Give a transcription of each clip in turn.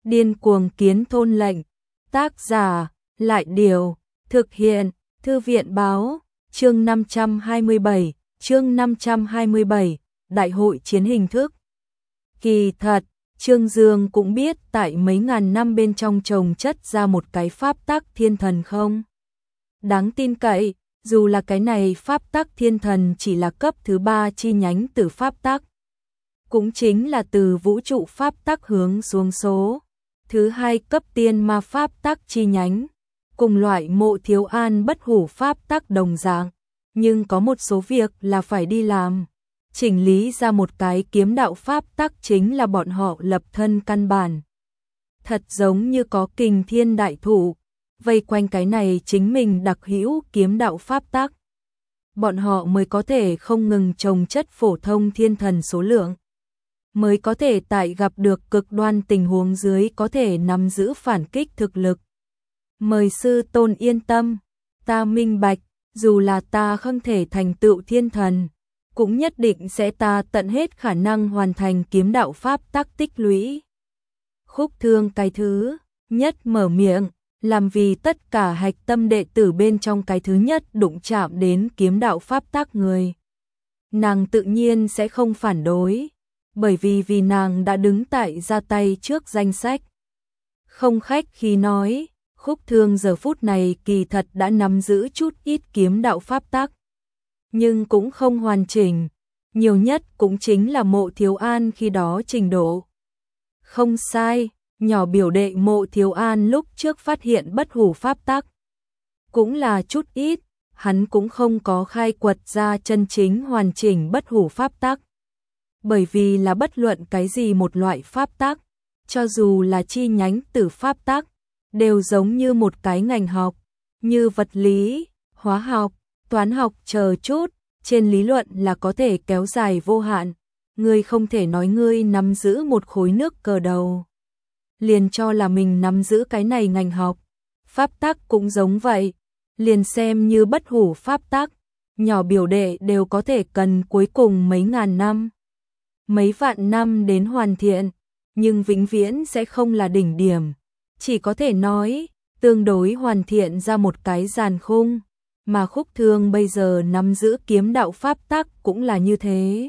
Điên cuồng kiến thôn lệnh. Tác giả, Lại Điều, thực hiện, Thư viện Báo, chương 527, Đại hội chiến hình thức. Kỳ thật, Trương Dương cũng biết tại mấy ngàn năm bên trong trồng chất ra một cái pháp tắc thiên thần không đáng tin cậy, dù là cái này pháp tắc thiên thần chỉ là cấp thứ 3 chi nhánh từ pháp tắc, cũng chính là từ vũ trụ pháp tắc hướng xuống số thứ 2 cấp tiên ma pháp tắc chi nhánh, cùng loại Mộ Thiếu An bất hủ pháp tắc đồng dạng, nhưng có một số việc là phải đi làm. Chỉnh lý ra một cái kiếm đạo pháp tắc chính là bọn họ lập thân căn bản. Thật giống như có kình thiên đại thủ, vây quanh cái này chính mình đặc hữu kiếm đạo pháp tắc. Bọn họ mới có thể không ngừng trồng chất phổ thông thiên thần số lượng. Mới có thể tại gặp được cực đoan tình huống dưới có thể nắm giữ phản kích thực lực. Mời sư tôn yên tâm, ta minh bạch, dù là ta không thể thành tựu thiên thần, cũng nhất định sẽ ta tận hết khả năng hoàn thành kiếm đạo pháp tắc tích lũy. Khúc Thương cái thứ nhất mở miệng, làm vì tất cả hạch tâm đệ tử bên trong cái thứ nhất đụng chạm đến kiếm đạo pháp tắc người. Nàng tự nhiên sẽ không phản đối, bởi vì nàng đã đứng tại ra tay trước danh sách. Không khách khi nói, Khúc Thương giờ phút này kỳ thật đã nắm giữ chút ít kiếm đạo pháp tắc, nhưng cũng không hoàn chỉnh, nhiều nhất cũng chính là Mộ Thiếu An khi đó trình độ. Không sai, nhỏ biểu đệ Mộ Thiếu An lúc trước phát hiện bất hủ pháp tắc, cũng là chút ít, hắn cũng không có khai quật ra chân chính hoàn chỉnh bất hủ pháp tắc. Bởi vì là bất luận cái gì một loại pháp tắc, cho dù là chi nhánh từ pháp tắc, đều giống như một cái ngành học, như vật lý, hóa học, toán học chờ chút, trên lý luận là có thể kéo dài vô hạn. Ngươi không thể nói ngươi nắm giữ một khối nước cờ đầu, liền cho là mình nắm giữ cái này ngành học. Pháp tắc cũng giống vậy, liền xem như bất hủ pháp tắc, nhỏ biểu đệ đều có thể cần cuối cùng mấy ngàn năm, mấy vạn năm đến hoàn thiện, nhưng vĩnh viễn sẽ không là đỉnh điểm. Chỉ có thể nói, tương đối hoàn thiện ra một cái giàn khung, mà Khúc Thương bây giờ nắm giữ kiếm đạo pháp tắc cũng là như thế.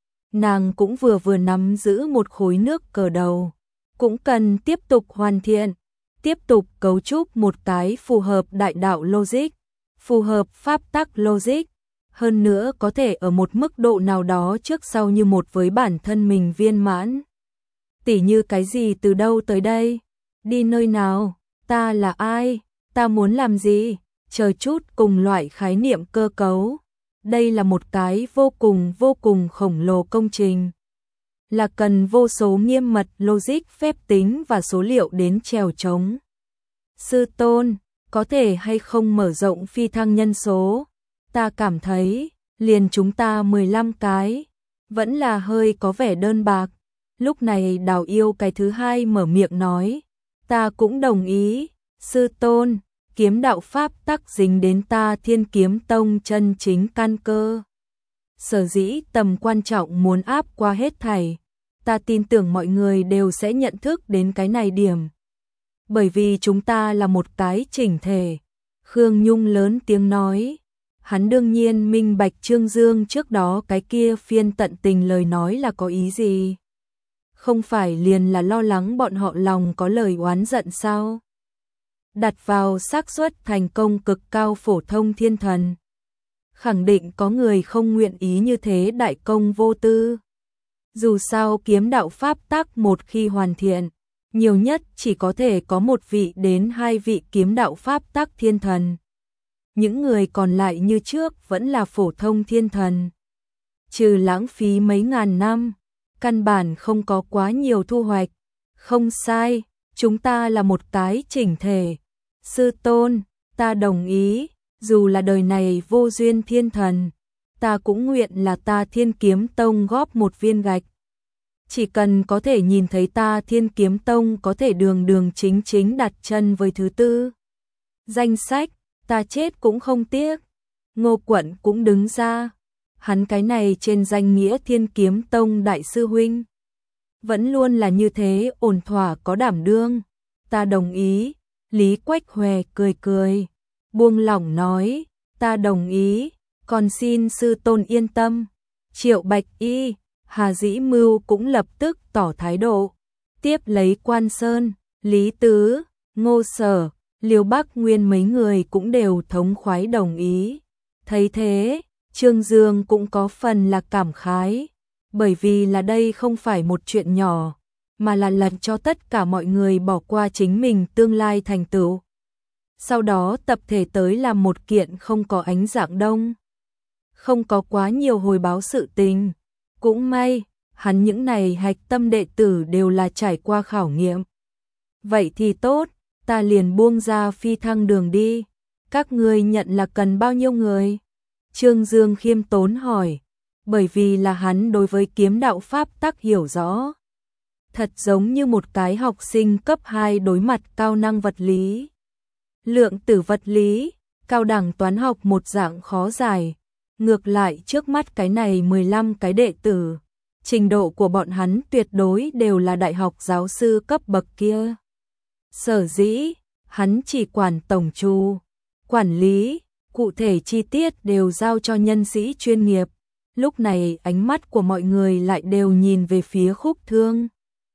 Nàng cũng vừa nắm giữ một khối nước cờ đầu, cũng cần tiếp tục hoàn thiện, tiếp tục cấu trúc một cái phù hợp đại đạo logic, phù hợp pháp tắc logic, hơn nữa có thể ở một mức độ nào đó trước sau như một với bản thân mình viên mãn. Tỉ như cái gì từ đâu tới đây, đi nơi nào, ta là ai, ta muốn làm gì, chờ chút cùng loại khái niệm cơ cấu. Đây là một cái vô cùng khổng lồ công trình, là cần vô số nghiêm mật logic phép tính và số liệu đến trèo trống. Sư tôn, có thể hay không mở rộng phi thăng nhân số? Ta cảm thấy, liền chúng ta 15 cái, vẫn là hơi có vẻ đơn bạc. Lúc này Đào Yêu cái thứ hai mở miệng nói, ta cũng đồng ý, sư tôn. Kiếm đạo pháp tắc dính đến ta Thiên Kiếm Tông chân chính căn cơ. Sở dĩ tầm quan trọng muốn áp qua hết thảy, ta tin tưởng mọi người đều sẽ nhận thức đến cái này điểm. Bởi vì chúng ta là một cái chỉnh thể. Khương Nhung lớn tiếng nói, hắn đương nhiên minh bạch Trương Dương trước đó cái kia phiên tận tình lời nói là có ý gì. Không phải liền là lo lắng bọn họ lòng có lời oán giận sao? Đặt vào xác suất thành công cực cao phổ thông thiên thần, khẳng định có người không nguyện ý như thế đại công vô tư. Dù sao kiếm đạo pháp tắc một khi hoàn thiện, nhiều nhất chỉ có thể có một vị đến hai vị kiếm đạo pháp tắc thiên thần. Những người còn lại như trước vẫn là phổ thông thiên thần. Trừ lãng phí mấy ngàn năm, căn bản không có quá nhiều thu hoạch. Không sai, chúng ta là một cái chỉnh thể. Sư tôn, ta đồng ý, dù là đời này vô duyên thiên thần, ta cũng nguyện là ta Thiên Kiếm Tông góp một viên gạch. Chỉ cần có thể nhìn thấy ta Thiên Kiếm Tông có thể đường chính đặt chân với thứ tư danh sách, ta chết cũng không tiếc. Ngô Quận cũng đứng ra, hắn cái này trên danh nghĩa Thiên Kiếm Tông đại sư huynh, vẫn luôn là như thế, ổn thỏa có đảm đương. Ta đồng ý. Lý Quách Hòe cười cười, buông lỏng nói, ta đồng ý, còn xin sư tôn yên tâm. Triệu Bạch Y, Hà Dĩ Mưu cũng lập tức tỏ thái độ. Tiếp lấy Quan Sơn, Lý Tứ, Ngô Sở, Liêu Bắc Nguyên mấy người cũng đều thống khoái đồng ý. Thấy thế, Trương Dương cũng có phần là cảm khái, bởi vì là đây không phải một chuyện nhỏ, mà là lần cho tất cả mọi người bỏ qua chính mình tương lai thành tựu. Sau đó tập thể tới làm một kiện không có ánh dạng đông, không có quá nhiều hồi báo sự tình. Cũng may, hắn những này hạch tâm đệ tử đều là trải qua khảo nghiệm. Vậy thì tốt, ta liền buông ra phi thăng đường đi. Các ngươi nhận là cần bao nhiêu người? Trương Dương khiêm tốn hỏi, bởi vì là hắn đối với kiếm đạo pháp tắc hiểu rõ. Thật giống như một cái học sinh cấp 2 đối mặt cao năng vật lý, lượng tử vật lý, cao đẳng toán học một dạng khó giải. Ngược lại trước mắt cái này 15 cái đệ tử, trình độ của bọn hắn tuyệt đối đều là đại học giáo sư cấp bậc kia. Sở dĩ, hắn chỉ quản tổng trù, quản lý, cụ thể chi tiết đều giao cho nhân sĩ chuyên nghiệp. Lúc này ánh mắt của mọi người lại đều nhìn về phía Khúc Thương.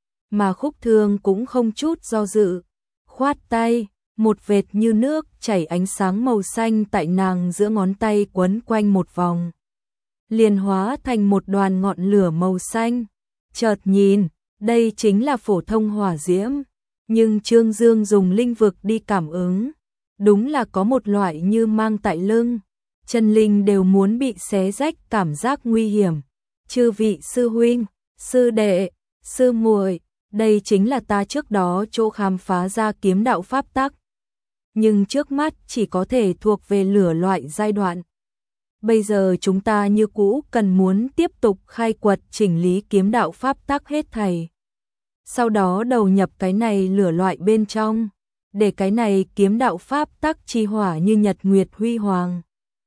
Mà Khúc Thương cũng không chút do dự, khoát tay, một vệt như nước chảy ánh sáng màu xanh tại nàng giữa ngón tay quấn quanh một vòng, liền hóa thành một đoàn ngọn lửa màu xanh. Chợt nhìn, đây chính là phổ thông hỏa diễm, nhưng Trương Dương dùng linh vực đi cảm ứng, đúng là có một loại như mang tại lưng, chân linh đều muốn bị xé rách cảm giác nguy hiểm. Chư vị sư huynh, sư đệ, sư muội, đây chính là ta trước đó chỗ khám phá ra kiếm đạo pháp tắc, nhưng trước mắt chỉ có thể thuộc về lửa loại giai đoạn. Bây giờ chúng ta như cũ cần muốn tiếp tục khai quật chỉnh lý kiếm đạo pháp tắc hết thảy. Sau đó đầu nhập cái này lửa loại bên trong, để cái này kiếm đạo pháp tắc chi hỏa như nhật nguyệt huy hoàng.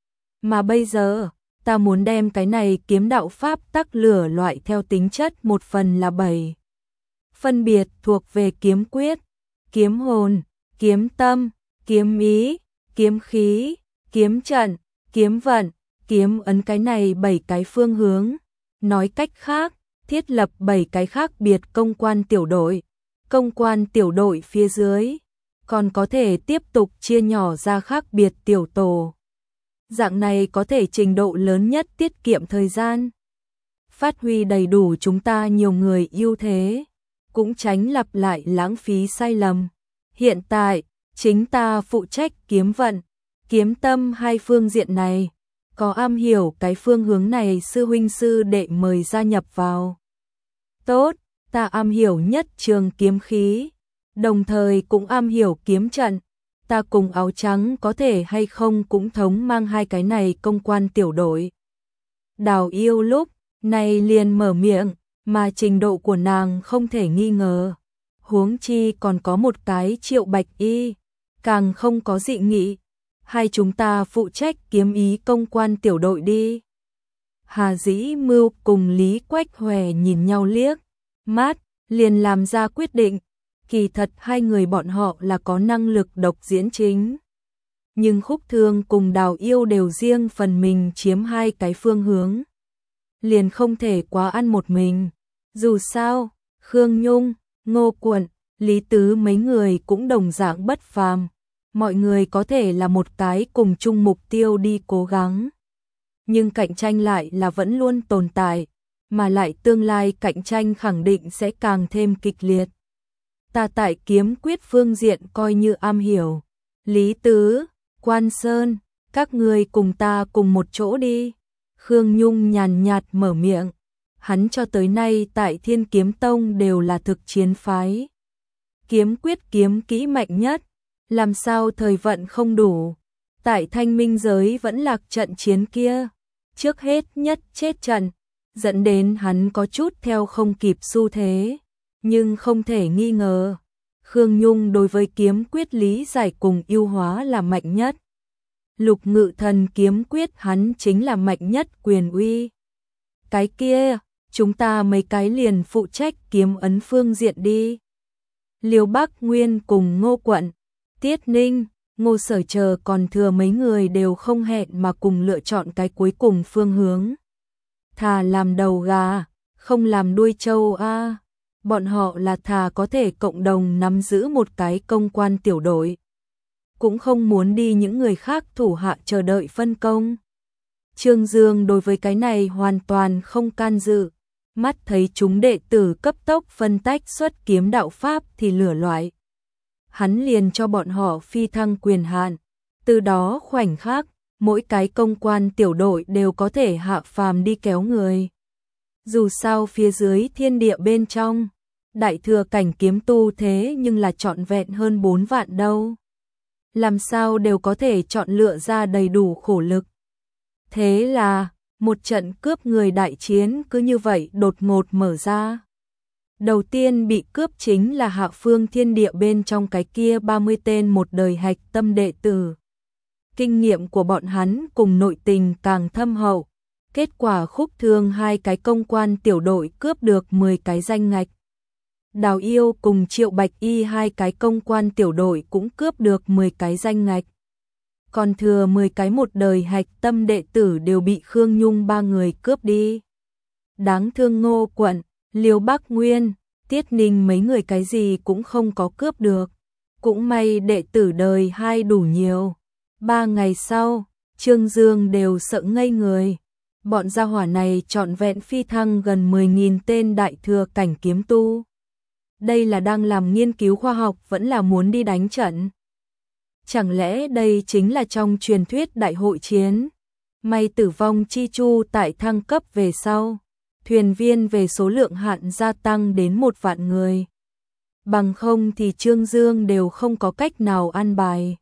Mà bây giờ, ta muốn đem cái này kiếm đạo pháp tắc lửa loại theo tính chất một phần là 7. Phân biệt thuộc về kiếm quyết, kiếm hồn, kiếm tâm, kiếm ý, kiếm khí, kiếm trận, kiếm vận, kiếm ấn, cái này 7 cái phương hướng. Nói cách khác, thiết lập 7 cái khác biệt công quan tiểu đội. Công quan tiểu đội phía dưới, còn có thể tiếp tục chia nhỏ ra khác biệt tiểu tổ. Dạng này có thể trình độ lớn nhất tiết kiệm thời gian, phát huy đầy đủ chúng ta nhiều người ưu thế, cũng tránh lặp lại lãng phí sai lầm. Hiện tại, chính ta phụ trách kiếm vận, kiếm tâm hai phương diện này. Có am hiểu cái phương hướng này sư huynh sư đệ mời gia nhập vào. Tốt, ta am hiểu nhất trường kiếm khí, đồng thời cũng am hiểu kiếm trận. Ta cùng áo trắng có thể hay không cũng thống mang hai cái này công quan tiểu đội. Đào Yêu lúc này liền mở miệng, mà trình độ của nàng không thể nghi ngờ. Huống chi còn có một cái Triệu Bạch Y, càng không có dị nghị. Hai chúng ta phụ trách kiếm ý công quan tiểu đội đi. Hà Dĩ Mưu cùng Lý Quách Hòe nhìn nhau liếc mắt, liền làm ra quyết định. Kỳ thật hai người bọn họ là có năng lực độc diễn chính, nhưng Khúc Thương cùng Đào Yêu đều riêng phần mình chiếm hai cái phương hướng, liền không thể quá ăn một mình. Dù sao, Khương Nhung, Ngô Quận, Lý Tứ mấy người cũng đồng dạng bất phàm. Mọi người có thể là một cái cùng chung mục tiêu đi cố gắng, nhưng cạnh tranh lại là vẫn luôn tồn tại, mà lại tương lai cạnh tranh khẳng định sẽ càng thêm kịch liệt. Ta tại kiếm quyết phương diện coi như am hiểu. Lý Tứ, Quan Sơn, các ngươi cùng ta cùng một chỗ đi. Khương Nhung nhàn nhạt mở miệng. Hắn cho tới nay tại Thiên Kiếm Tông đều là thực chiến phái. Kiếm quyết kiếm kỹ mạnh nhất, làm sao thời vận không đủ. Tại Thanh Minh giới vẫn lạc trận chiến kia, trước hết nhất chết trận, dẫn đến hắn có chút theo không kịp xu thế. Nhưng không thể nghi ngờ, Khương Nhung đối với kiếm quyết lý giải cùng ưu hóa là mạnh nhất. Lục Ngự Thần kiếm quyết hắn chính là mạnh nhất quyền uy. Cái kia, chúng ta mấy cái liền phụ trách kiếm ấn phương diện đi. Liêu Bắc Nguyên cùng Ngô Quận, Tiết Ninh, Ngô Sở chờ còn thừa mấy người đều không hẹn mà cùng lựa chọn cái cuối cùng phương hướng. Thà làm đầu gà, không làm đuôi trâu a. Bọn họ là thà có thể cộng đồng nắm giữ một cái công quan tiểu đội, cũng không muốn đi những người khác thủ hạ chờ đợi phân công. Trương Dương đối với cái này hoàn toàn không can dự, mắt thấy chúng đệ tử cấp tốc phân tách xuất kiếm đạo pháp thì lửa loại. Hắn liền cho bọn họ phi thăng quyền hạn, từ đó khoảnh khắc, mỗi cái công quan tiểu đội đều có thể hạ phàm đi kéo người. Dù sao phía dưới thiên địa bên trong, đại thừa cảnh kiếm tu thế nhưng là trọn vẹn hơn 4 vạn đâu. Làm sao đều có thể chọn lựa ra đầy đủ khổ lực. Thế là, một trận cướp người đại chiến cứ như vậy đột ngột mở ra. Đầu tiên bị cướp chính là Hạ Phương Thiên Địa bên trong cái kia 30 tên một đời hạch tâm đệ tử. Kinh nghiệm của bọn hắn cùng nội tình càng thâm hậu. Kết quả khúc thương 2 cái công quan tiểu đội cướp được 10 cái danh ngạch. Đào Yêu cùng Triệu Bạch Y 2 cái công quan tiểu đội cũng cướp được 10 cái danh ngạch. Còn thừa 10 cái một đời hạch tâm đệ tử đều bị Khương Nhung 3 người cướp đi. Đáng thương Ngô Quận, Liêu Bắc Nguyên, Tiết Ninh mấy người cái gì cũng không có cướp được. Cũng may đệ tử đời 2 đủ nhiều. 3 ngày sau, Trương Dương đều sợ ngây người. Bọn gia hỏa này trọn vẹn phi thăng gần 10.000 tên đại thừa cảnh kiếm tu. Đây là đang làm nghiên cứu khoa học vẫn là muốn đi đánh trận. Chẳng lẽ đây chính là trong truyền thuyết đại hội chiến? May tử vong chi chu tại thăng cấp về sau, thuyền viên về số lượng hạn gia tăng đến 1 vạn người. Bằng không thì Trương Dương đều không có cách nào an bài.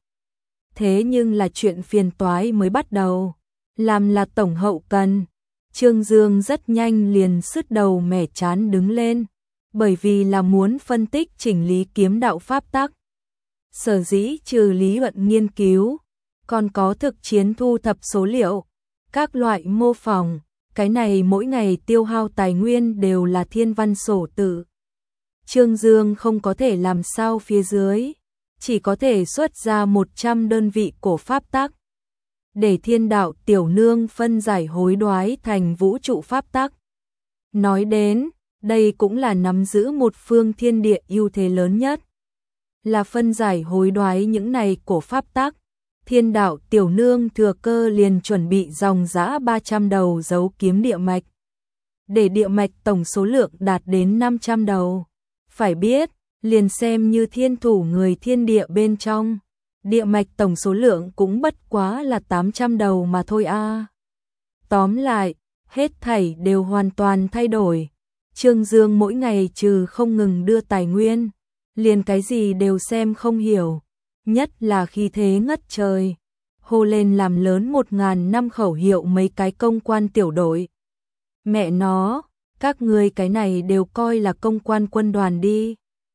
Thế nhưng là chuyện phiền toái mới bắt đầu. Làm là tổng hậu cần, Trương Dương rất nhanh liền sứt đầu mẻ chán đứng lên, bởi vì là muốn phân tích chỉnh lý kiếm đạo pháp tắc. Sở dĩ trừ lý luận nghiên cứu, còn có thực chiến thu thập số liệu, các loại mô phỏng, cái này mỗi ngày tiêu hao tài nguyên đều là thiên văn sổ tự. Trương Dương không có thể làm sao phía dưới, chỉ có thể xuất ra 100 đơn vị cổ pháp tắc. Để thiên đạo tiểu nương phân giải hối đoái thành vũ trụ pháp tắc. Nói đến, đây cũng là nắm giữ một phương thiên địa ưu thế lớn nhất. Là phân giải hối đoái những này cổ pháp tắc. Thiên đạo tiểu nương thừa cơ liền chuẩn bị dòng dã 300 đầu dấu kiếm địa mạch. Để địa mạch tổng số lượng đạt đến 500 đầu. Phải biết, liền xem như thiên thủ người thiên địa bên trong. Địa mạch tổng số lượng cũng bất quá là 800 đầu mà thôi a. Tóm lại, hết thảy đều hoàn toàn thay đổi. Trương Dương mỗi ngày trừ không ngừng đưa tài nguyên, liền cái gì đều xem không hiểu, nhất là khi thế ngất trời. Hô lên làm lớn 1000 năm khẩu hiệu mấy cái công quan tiểu đội. Mẹ nó, các ngươi cái này đều coi là công quan quân đoàn đi.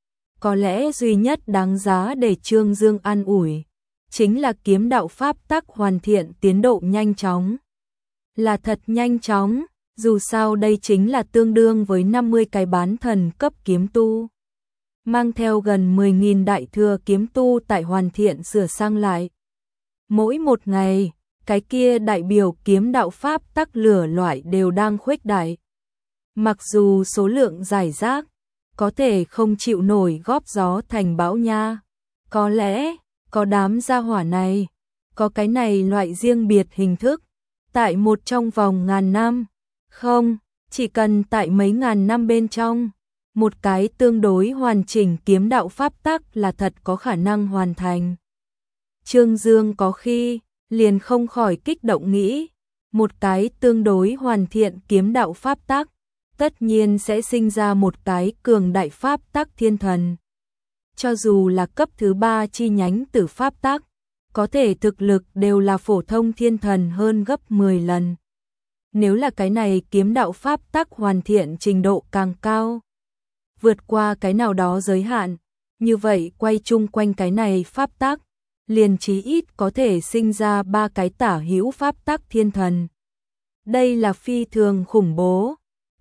Có lẽ duy nhất đáng giá để Trương Dương an ủi, chính là kiếm đạo pháp tắc hoàn thiện tiến độ nhanh chóng. Là thật nhanh chóng, dù sao đây chính là tương đương với 50 cái bán thần cấp kiếm tu. Mang theo gần 10.000 đại thừa kiếm tu tại hoàn thiện sửa sang lại. Mỗi một ngày, cái kia đại biểu kiếm đạo pháp tắc lửa loại đều đang khuếch đại. Mặc dù số lượng giải rác, có thể không chịu nổi góp gió thành bão nha. Có lẽ, có đám gia hỏa này, có cái này loại riêng biệt hình thức, tại một trong vòng ngàn năm. Không, chỉ cần tại mấy ngàn năm bên trong, một cái tương đối hoàn chỉnh kiếm đạo pháp tắc là thật có khả năng hoàn thành. Trương Dương có khi, liền không khỏi kích động nghĩ, một cái tương đối hoàn thiện kiếm đạo pháp tắc, tất nhiên sẽ sinh ra một cái cường đại pháp tắc thiên thần. Cho dù là cấp thứ 3 chi nhánh tử pháp tắc, có thể thực lực đều là phổ thông thiên thần hơn gấp 10 lần. Nếu là cái này kiếm đạo pháp tắc hoàn thiện trình độ càng cao, vượt qua cái nào đó giới hạn, như vậy quay chung quanh cái này pháp tắc, liền chí ít có thể sinh ra 3 cái tả hữu pháp tắc thiên thần. Đây là phi thường khủng bố.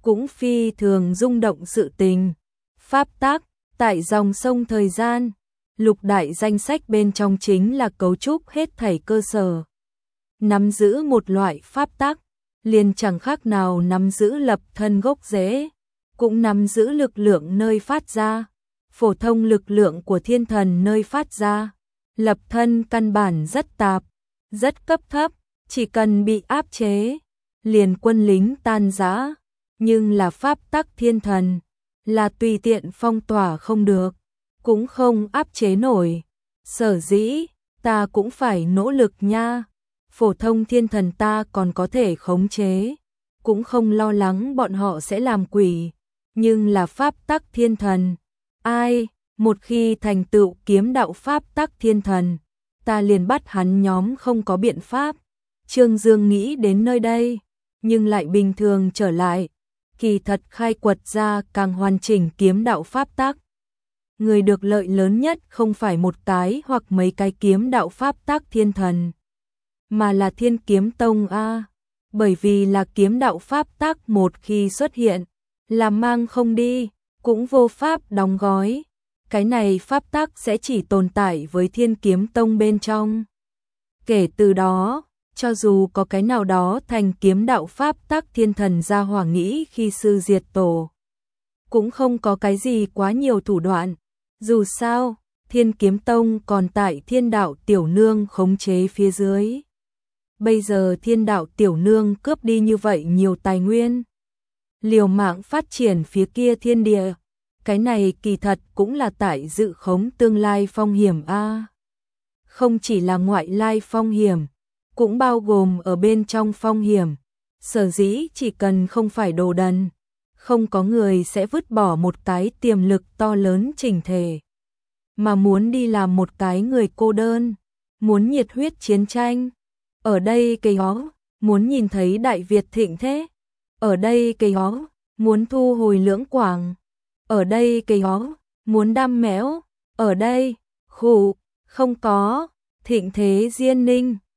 cũng phi thường rung động sự tình. Pháp tắc, tại dòng sông thời gian, lục đại danh sách bên trong chính là cấu trúc hết thảy cơ sở. Nắm giữ một loại pháp tắc, liền chẳng khác nào nắm giữ lập thân gốc rễ, cũng nắm giữ lực lượng nơi phát ra, phổ thông lực lượng của thiên thần nơi phát ra. Lập thân căn bản rất tạp, rất cấp thấp, chỉ cần bị áp chế, liền quân lính tan rã, nhưng là pháp tắc thiên thần, là tùy tiện phong tỏa không được, cũng không áp chế nổi. Sở dĩ, ta cũng phải nỗ lực nha. Phổ thông thiên thần ta còn có thể khống chế, cũng không lo lắng bọn họ sẽ làm quỷ, nhưng là pháp tắc thiên thần, ai, một khi thành tựu kiếm đạo pháp tắc thiên thần, ta liền bắt hắn nhóm không có biện pháp. Trương Dương nghĩ đến nơi đây, nhưng lại bình thường trở lại, kỳ thật khai quật ra càng hoàn chỉnh kiếm đạo pháp tắc. Người được lợi lớn nhất không phải một cái hoặc mấy cái kiếm đạo pháp tắc thiên thần, mà là Thiên Kiếm Tông a, bởi vì là kiếm đạo pháp tắc một khi xuất hiện, là mang không đi, cũng vô pháp đóng gói. Cái này pháp tắc sẽ chỉ tồn tại với Thiên Kiếm Tông bên trong. Kể từ đó, cho dù có cái nào đó thành kiếm đạo pháp tắc thiên thần ra hỏa nghĩ khi sư diệt tổ, cũng không có cái gì quá nhiều thủ đoạn. Dù sao, Thiên Kiếm Tông còn tại Thiên Đạo Tiểu Nương khống chế phía dưới. Bây giờ Thiên Đạo Tiểu Nương cướp đi như vậy nhiều tài nguyên, liều mạng phát triển phía kia thiên địa, cái này kỳ thật cũng là tại dự khống tương lai phong hiểm a. Không chỉ là ngoại lai phong hiểm, cũng bao gồm ở bên trong phong hiểm. Sở dĩ chỉ cần không phải đồ đần, không có người sẽ vứt bỏ một cái tiềm lực to lớn chỉnh thể, mà muốn đi làm một cái người cô đơn, muốn nhiệt huyết chiến tranh. Ở đây cây hó, muốn nhìn thấy Đại Việt thịnh thế. Ở đây cây hó, muốn thu hồi Lưỡng Quảng. Ở đây cây hó, muốn đam mẽo. Ở đây, khủ, không có, thịnh thế Diên Ninh.